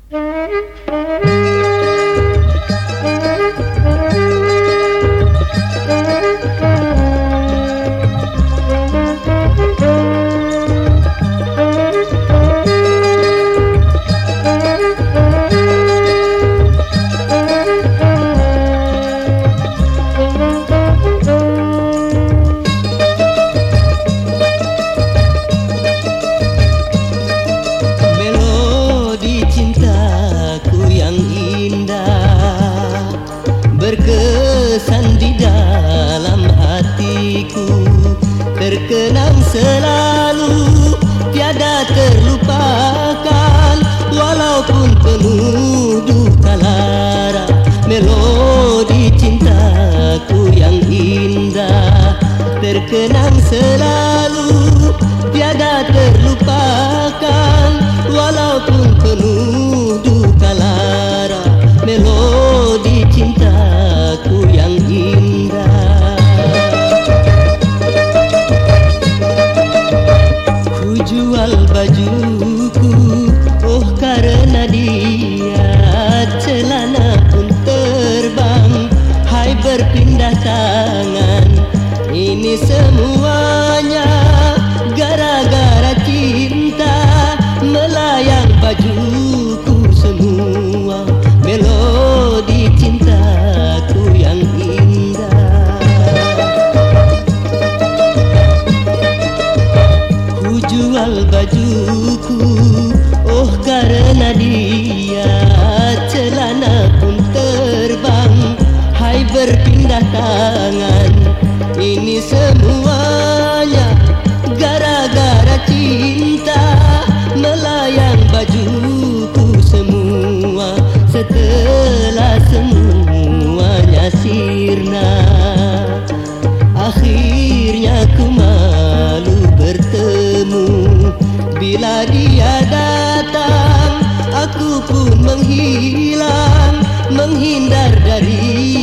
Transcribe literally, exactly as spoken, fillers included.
Berkesan di dalam hatiku, terkenang selalu, tiada terlupakan, walaupun penuh duka lara. Melodi cintaku yang indah, terkenang selalu, tiada terlupakan, walaupun penuh duka lara. Melodi cintaku yang indah. Ku jual bajuku, oh karena dia, celana pun terbang, hai berpindah tangan. Ini semuanya gara-gara cinta, melayang bajuku semua. Melodi cintaku yang indah. Ku jual bajuku, oh karena dia, celana pun terbang, hai berpindah tangan. Ini semuanya gara-gara cinta, melayang bajuku semua. Setelah semuanya sirna, akhirnya ku malu bertemu. Bila dia datang, aku pun menghilang, menghindar dari